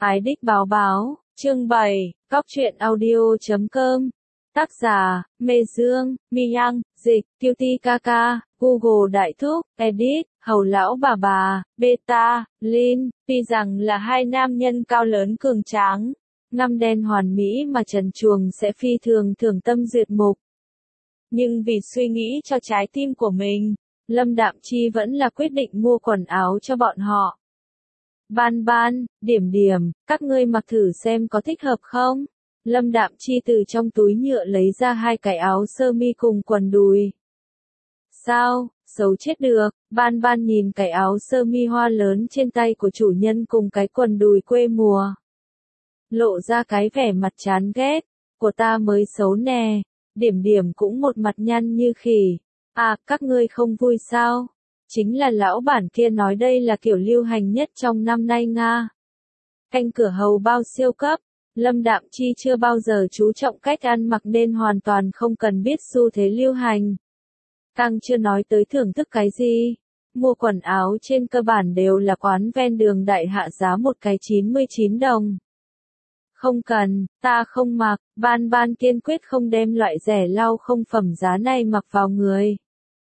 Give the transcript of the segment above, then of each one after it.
Ái đích báo báo, chương 7, Cóc truyện audio.com. Tác giả, Mê Dương, Mi Yang, dịch, Cutie Kaka, Google Đại Thúc, Edit, Hầu Lão Bà, Beta, Lin, tuy rằng là hai nam nhân cao lớn cường tráng, ngăm đen hoàn mỹ mà trần truồng sẽ phi thường thưởng tâm duyệt mục. Nhưng vì suy nghĩ cho trái tim của mình, Lâm Đạm Chi vẫn là quyết định mua quần áo cho bọn họ. Ban, điểm, các ngươi mặc thử xem có thích hợp không? Lâm Đạm Chi từ trong túi nhựa lấy ra hai cái áo sơ mi cùng quần đùi. Sao, xấu chết được, Ban nhìn cái áo sơ mi hoa lớn trên tay của chủ nhân cùng cái quần đùi quê mùa. Lộ ra cái vẻ mặt chán ghét, của ta mới xấu nè, điểm cũng một mặt nhăn như khỉ. À, các ngươi không vui sao? Chính là lão bản kia nói đây là kiểu lưu hành nhất trong năm nay Nga. Canh cửa hầu bao siêu cấp, Lâm Đạm Chi chưa bao giờ chú trọng cách ăn mặc nên hoàn toàn không cần biết xu thế lưu hành. Càng chưa nói tới thưởng thức cái gì. Mua quần áo trên cơ bản đều là quán ven đường đại hạ giá một cái 99 đồng. Không cần, ta không mặc, Ban kiên quyết không đem loại rẻ lau không phẩm giá này mặc vào người.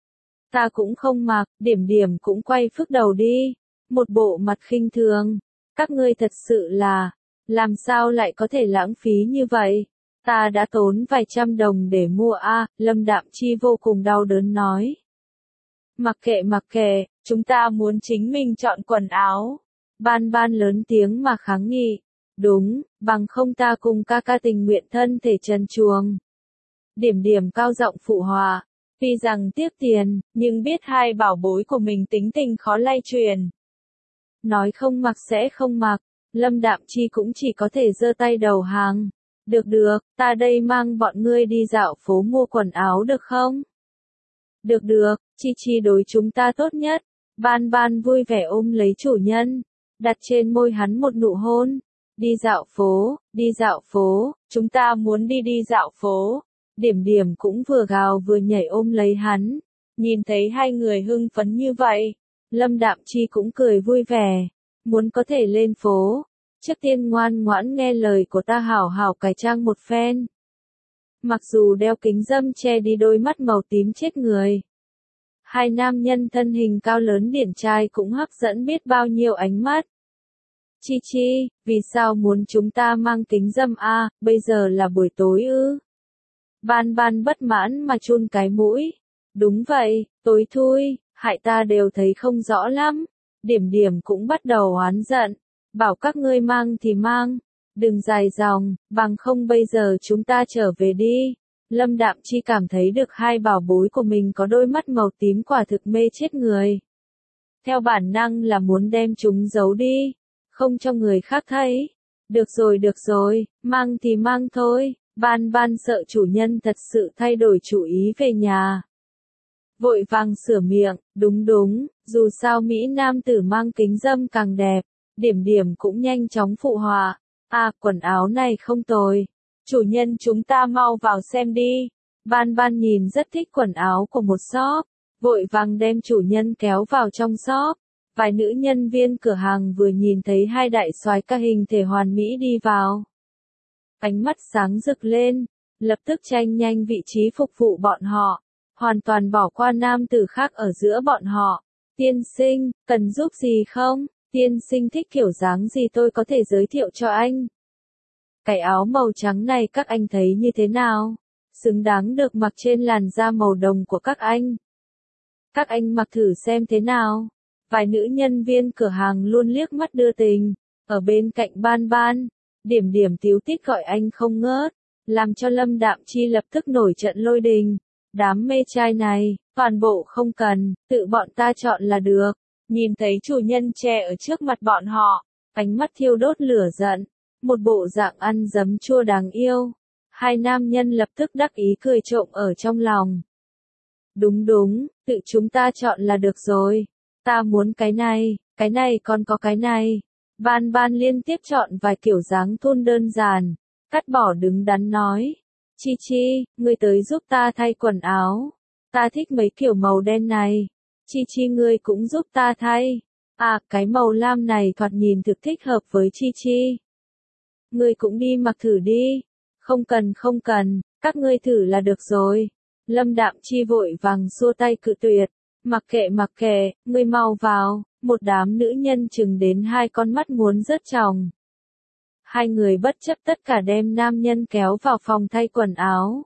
Ta cũng không mặc, điểm cũng quay phức đầu đi. Một bộ mặt khinh thường. Các ngươi thật sự là, làm sao lại có thể lãng phí như vậy? Ta đã tốn vài trăm đồng để mua a. Lâm Đạm Chi vô cùng đau đớn nói. Mặc kệ, chúng ta muốn chính mình chọn quần áo. Ban lớn tiếng mà kháng nghị. Đúng, bằng không ta cùng ca tình nguyện thân thể trần truồng. Điểm cao giọng phụ họa. Tuy rằng tiếc tiền, nhưng biết hai bảo bối của mình tính tình khó lay truyền. Nói không mặc sẽ không mặc, Lâm Đạm Chi cũng chỉ có thể giơ tay đầu hàng. Được, ta đây mang bọn ngươi đi dạo phố mua quần áo được không? Được, Chi đối chúng ta tốt nhất. Ban vui vẻ ôm lấy chủ nhân, đặt trên môi hắn một nụ hôn. Đi dạo phố, chúng ta muốn đi dạo phố. Điểm cũng vừa gào vừa nhảy ôm lấy hắn. Nhìn thấy hai người hưng phấn như vậy, Lâm Đạm Chi cũng cười vui vẻ. Muốn có thể lên phố, trước tiên ngoan ngoãn nghe lời của ta hảo hảo cải trang một phen. Mặc dù đeo kính râm che đi đôi mắt màu tím chết người, hai nam nhân thân hình cao lớn điển trai cũng hấp dẫn biết bao nhiêu ánh mắt. Chi, vì sao muốn chúng ta mang kính râm a? Bây giờ là buổi tối ư? Ban bất mãn mà chun cái mũi. Đúng vậy, tối thui, hại ta đều thấy không rõ lắm. Điểm cũng bắt đầu oán giận. Bảo các ngươi mang thì mang. Đừng dài dòng, bằng không bây giờ chúng ta trở về đi. Lâm Đạm Chi cảm thấy được hai bảo bối của mình có đôi mắt màu tím quả thực mê chết người. Theo bản năng là muốn đem chúng giấu đi. Không cho người khác thấy. Được rồi, mang thì mang thôi. Ban sợ chủ nhân thật sự thay đổi chủ ý về nhà. Vội vàng sửa miệng, đúng, dù sao Mỹ Nam tử mang kính râm càng đẹp. Điểm cũng nhanh chóng phụ họa. À, quần áo này không tồi. Chủ nhân chúng ta mau vào xem đi. Ban nhìn rất thích quần áo của một shop. Vội vàng đem chủ nhân kéo vào trong shop. Vài nữ nhân viên cửa hàng vừa nhìn thấy hai đại soái ca hình thể hoàn mỹ đi vào. Ánh mắt sáng rực lên, lập tức tranh nhanh vị trí phục vụ bọn họ, hoàn toàn bỏ qua nam tử khác ở giữa bọn họ. Tiên sinh, cần giúp gì không? Tiên sinh thích kiểu dáng gì tôi có thể giới thiệu cho anh? Cái áo màu trắng này các anh thấy như thế nào? Xứng đáng được mặc trên làn da màu đồng của các anh. Các anh mặc thử xem thế nào? Vài nữ nhân viên cửa hàng luôn liếc mắt đưa tình, ở bên cạnh Ban. Điểm tíu tít gọi anh không ngớt, làm cho Lâm Đạm Chi lập tức nổi trận lôi đình. Đám mê trai này, toàn bộ không cần, tự bọn ta chọn là được. Nhìn thấy chủ nhân che ở trước mặt bọn họ, ánh mắt thiêu đốt lửa giận, một bộ dạng ăn giấm chua đáng yêu. Hai nam nhân lập tức đắc ý cười trộm ở trong lòng. Đúng, tự chúng ta chọn là được rồi. Ta muốn cái này còn có cái này. Ban liên tiếp chọn vài kiểu dáng thun đơn giản, cắt bỏ đứng đắn nói. Chi, ngươi tới giúp ta thay quần áo. Ta thích mấy kiểu màu đen này. Chi ngươi cũng giúp ta thay. À, cái màu lam này thoạt nhìn thực thích hợp với Chi. ngươi cũng đi mặc thử đi. Không cần không cần, các ngươi thử là được rồi. Lâm Đạm Chi vội vàng xua tay cự tuyệt. Mặc kệ, ngươi mau vào, một đám nữ nhân chừng đến hai con mắt muốn rớt tròng. Hai người bất chấp tất cả đem nam nhân kéo vào phòng thay quần áo.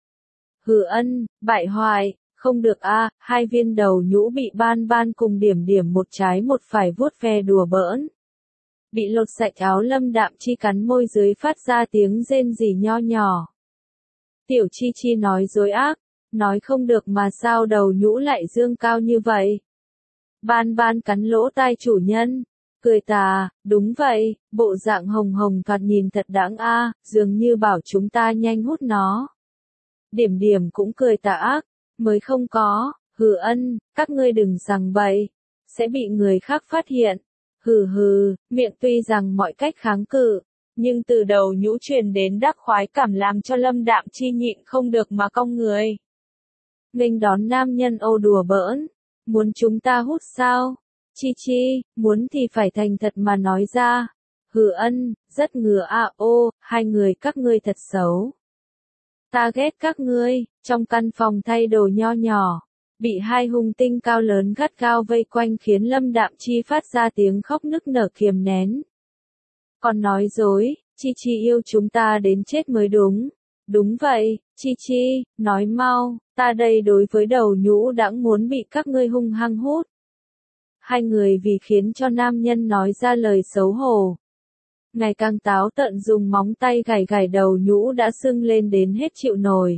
Hừ Ân, bại hoại, không được a, hai viên đầu nhũ bị Ban Ban cùng Điểm Điểm một trái một phải vuốt ve đùa bỡn. Bị lột sạch áo Lâm Đạm Chi cắn môi dưới phát ra tiếng rên rỉ nho nhỏ. Tiểu Chi Chi nói dối ác, nói không được mà sao đầu nhũ lại dương cao như vậy. Ban Ban cắn lỗ tai chủ nhân, cười tà, đúng vậy, bộ dạng hồng hồng thoạt nhìn thật đáng a, dường như bảo chúng ta nhanh hút nó. Điểm Điểm cũng cười tà ác, mới không có, hừ Ân, các ngươi đừng rằng bậy, sẽ bị người khác phát hiện. Hừ hừ, miệng tuy rằng mọi cách kháng cự, nhưng từ đầu nhũ truyền đến đắc khoái cảm làm cho Lâm Đạm Chi nhịn không được mà cong người. Nghênh đón nam nhân ô đùa bỡn, muốn chúng ta hút sao? Chi Chi, muốn thì phải thành thật mà nói ra. Hừ Ân, rất ngừa a ô, hai người các ngươi thật xấu. Ta ghét các ngươi, trong căn phòng thay đồ nho nhỏ. Bị hai hung tinh cao lớn gắt gao vây quanh khiến Lâm Đạm Chi phát ra tiếng khóc nức nở kiềm nén. Còn nói dối, Chi Chi yêu chúng ta đến chết mới đúng. Đúng vậy, Chi Chi, nói mau, ta đây đối với đầu nhũ đãng muốn bị các ngươi hung hăng hút. Hai người vì khiến cho nam nhân nói ra lời xấu hổ. Ngày càng táo tợn dùng móng tay gảy gảy đầu nhũ đã sưng lên đến hết chịu nổi.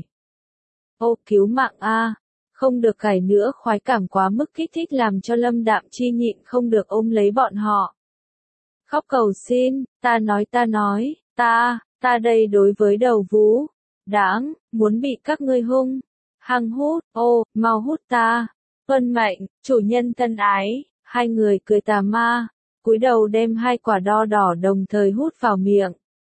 Ô cứu mạng a! Không được gảy nữa, khoái cảm quá mức kích thích làm cho Lâm Đạm Chi nhịn không được ôm lấy bọn họ. Khóc cầu xin, ta nói, ta đây đối với đầu vú, đáng, muốn bị các ngươi hung, hăng hút, ô, mau hút ta. Tuân mệnh, chủ nhân thân ái, hai người cười tà ma, cúi đầu đem hai quả đo đỏ đồng thời hút vào miệng.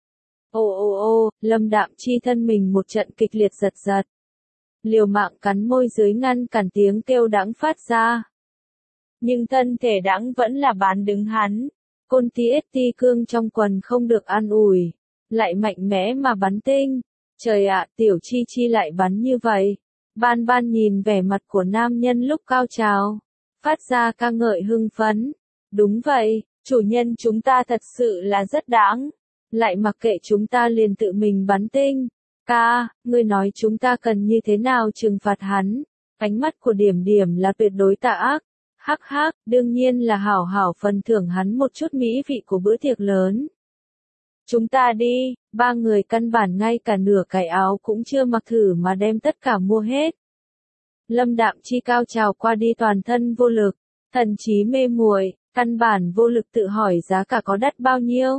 Ô, Lâm Đạm Chi thân mình một trận kịch liệt giật giật. Liều mạng cắn môi dưới ngăn cản tiếng kêu đãng phát ra. Nhưng thân thể đãng vẫn là bán đứng hắn. Côn TST cương trong quần không được an ủi, lại mạnh mẽ mà bắn tinh. Trời ạ, Tiểu Chi Chi lại bắn như vậy. Ban Ban nhìn vẻ mặt của nam nhân lúc cao trào, phát ra ca ngợi hưng phấn. Đúng vậy, chủ nhân chúng ta thật sự là rất đáng. Lại mặc kệ chúng ta liền tự mình bắn tinh. Ca, ngươi nói chúng ta cần như thế nào trừng phạt hắn? Ánh mắt của Điểm Điểm là tuyệt đối tà ác. Hắc hắc, đương nhiên là hảo hảo phần thưởng hắn một chút mỹ vị của bữa tiệc lớn. Chúng ta đi, ba người căn bản ngay cả nửa cái áo cũng chưa mặc thử mà đem tất cả mua hết. Lâm Đạm Chi cao trào qua đi toàn thân vô lực, thần trí mê muội, căn bản vô lực tự hỏi giá cả có đắt bao nhiêu.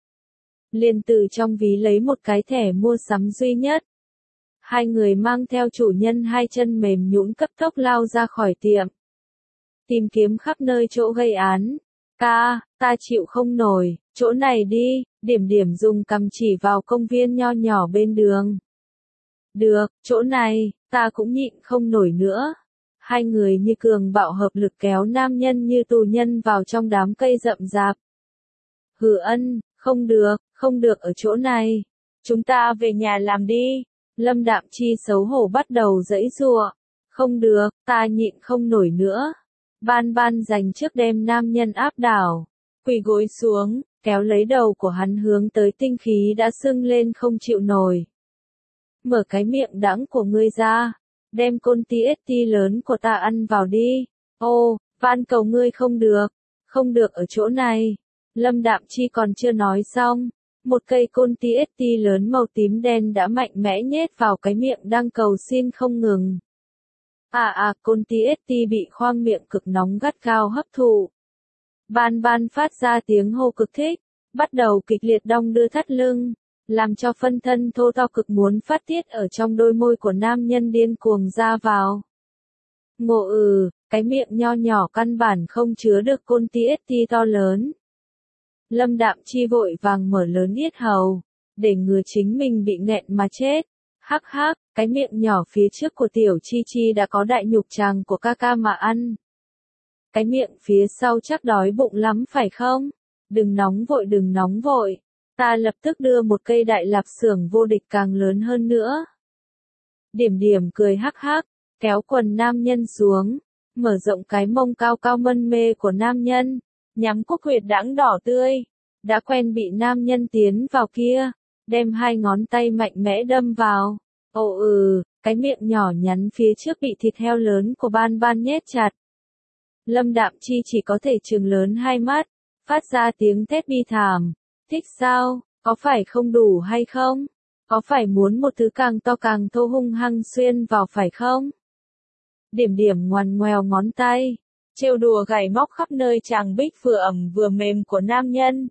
Liền từ trong ví lấy một cái thẻ mua sắm duy nhất. Hai người mang theo chủ nhân hai chân mềm nhũn cấp tốc lao ra khỏi tiệm. Tìm kiếm khắp nơi chỗ gây án. Ca, ta chịu không nổi, chỗ này đi, Điểm Điểm dùng cằm chỉ vào công viên nho nhỏ bên đường. Được, chỗ này, ta cũng nhịn không nổi nữa. Hai người như cường bạo hợp lực kéo nam nhân như tù nhân vào trong đám cây rậm rạp. Hừ Ân, không được ở chỗ này. Chúng ta về nhà làm đi. Lâm Đạm Chi xấu hổ bắt đầu giãy giụa. Không được, ta nhịn không nổi nữa. Ban Ban giành trước đem nam nhân áp đảo. Quỳ gối xuống, kéo lấy đầu của hắn hướng tới tinh khí đã sưng lên không chịu nổi. Mở cái miệng đắng của ngươi ra. Đem côn TST lớn của ta ăn vào đi. Ô, van cầu ngươi không được ở chỗ này. Lâm Đạm Chi còn chưa nói xong, một cây côn TST lớn màu tím đen đã mạnh mẽ nhét vào cái miệng đang cầu xin không ngừng. Côn TST bị khoang miệng cực nóng gắt gao hấp thụ. Ban Ban phát ra tiếng hô cực thích, bắt đầu kịch liệt đong đưa thắt lưng, làm cho phân thân thô to cực muốn phát tiết ở trong đôi môi của nam nhân điên cuồng ra vào. Ngộ cái miệng nho nhỏ căn bản không chứa được côn TST to lớn. Lâm Đạm Chi vội vàng mở lớn yết hầu, để ngừa chính mình bị nghẹn mà chết. Hắc hắc, cái miệng nhỏ phía trước của Tiểu Chi Chi đã có đại nhục tràng của ca ca mà ăn. Cái miệng phía sau chắc đói bụng lắm phải không? Đừng nóng vội. Ta lập tức đưa một cây đại lạp xưởng vô địch càng lớn hơn nữa. Điểm điểm cười hắc hắc, kéo quần nam nhân xuống, mở rộng cái mông cao cao mân mê của nam nhân, nhắm cúc huyệt đãng đỏ tươi, đã quen bị nam nhân tiến vào kia, đem hai ngón tay mạnh mẽ đâm vào. Ồ cái miệng nhỏ nhắn phía trước bị thịt heo lớn của Ban Ban nhét chặt. Lâm Đạm Chi chỉ có thể trừng lớn hai mắt, phát ra tiếng thét bi thảm. Thích sao, có phải không đủ hay không? Có phải muốn một thứ càng to càng thô hung hăng xuyên vào phải không? Điểm điểm ngoằn ngoèo ngón tay, trêu đùa gảy móc khắp nơi chàng bích vừa ẩm vừa mềm của nam nhân.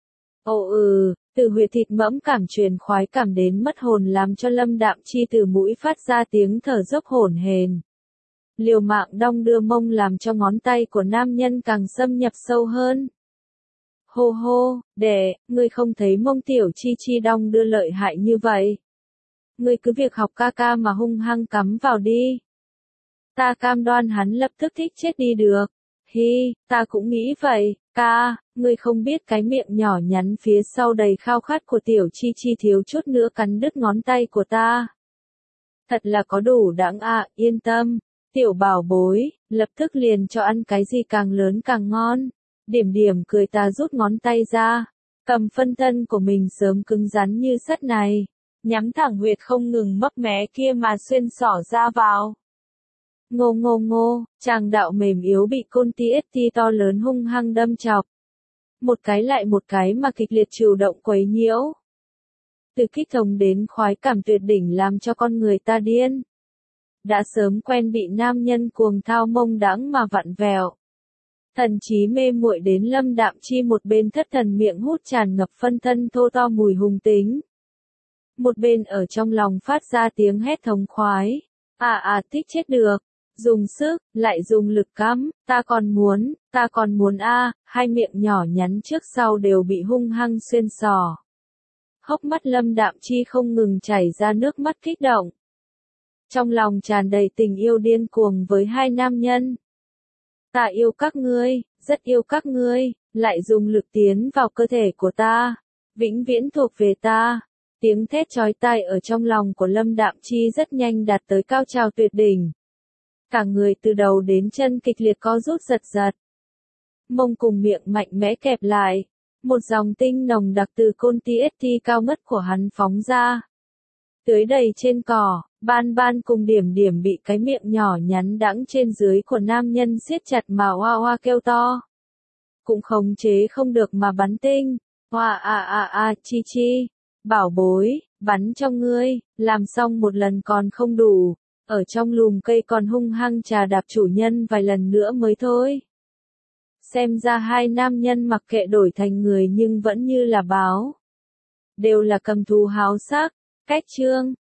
Ồ từ huyệt thịt mẫm cảm truyền khoái cảm đến mất hồn làm cho Lâm Đạm Chi từ mũi phát ra tiếng thở dốc hổn hển. Liều mạng đong đưa mông làm cho ngón tay của nam nhân càng xâm nhập sâu hơn. Hô hô, ngươi không thấy mông tiểu chi chi đong đưa lợi hại như vậy. Ngươi cứ việc học ca ca mà hung hăng cắm vào đi. Ta cam đoan hắn lập tức thích chết đi được. Hi, ta cũng nghĩ vậy, ca, ngươi không biết cái miệng nhỏ nhắn phía sau đầy khao khát của tiểu chi chi thiếu chút nữa cắn đứt ngón tay của ta. Thật là có đủ đãng yên tâm, tiểu bảo bối, lập tức liền cho ăn cái gì càng lớn càng ngon. Điểm điểm cười ta rút ngón tay ra, cầm phân thân của mình sớm cứng rắn như sắt này, nhắm thẳng huyệt không ngừng mấp mé kia mà xuyên xỏ ra vào. Ngô ngô ngô, chàng đạo mềm yếu bị côn TST to lớn hung hăng đâm chọc. Một cái lại một cái mà kịch liệt chủ động quấy nhiễu. Từ kích thống đến khoái cảm tuyệt đỉnh làm cho con người ta điên. Đã sớm quen bị nam nhân cuồng thao mông đãng mà vặn vẹo. Thần trí mê muội đến Lâm Đạm Chi một bên thất thần miệng hút tràn ngập phân thân thô to mùi hung tính. Một bên ở trong lòng phát ra tiếng hét thống khoái. Thích chết được. Dùng sức, lại dùng lực cắm, ta còn muốn hai miệng nhỏ nhắn trước sau đều bị hung hăng xuyên xỏ. Hốc mắt Lâm Đạm Chi không ngừng chảy ra nước mắt kích động. Trong lòng tràn đầy tình yêu điên cuồng với hai nam nhân. Ta yêu các ngươi, rất yêu các ngươi, lại dùng lực tiến vào cơ thể của ta, vĩnh viễn thuộc về ta. Tiếng thét chói tai ở trong lòng của Lâm Đạm Chi rất nhanh đạt tới cao trào tuyệt đỉnh. Cả người từ đầu đến chân kịch liệt co rút giật giật. Mông cùng miệng mạnh mẽ kẹp lại. Một dòng tinh nồng đặc từ côn TST cao ngất của hắn phóng ra. Tưới đầy trên cỏ, Ban Ban cùng Điểm Điểm bị cái miệng nhỏ nhắn đãng trên dưới của nam nhân siết chặt mà hoa hoa kêu to. Cũng khống chế không được mà bắn tinh. Hoa chi chi. Bảo bối, bắn cho ngươi, làm xong một lần còn không đủ. Ở trong lùm cây còn hung hăng chà đạp chủ nhân vài lần nữa mới thôi. Xem ra hai nam nhân mặc kệ đổi thành người nhưng vẫn như là báo. Đều là cầm thú háo sắc. Cách chương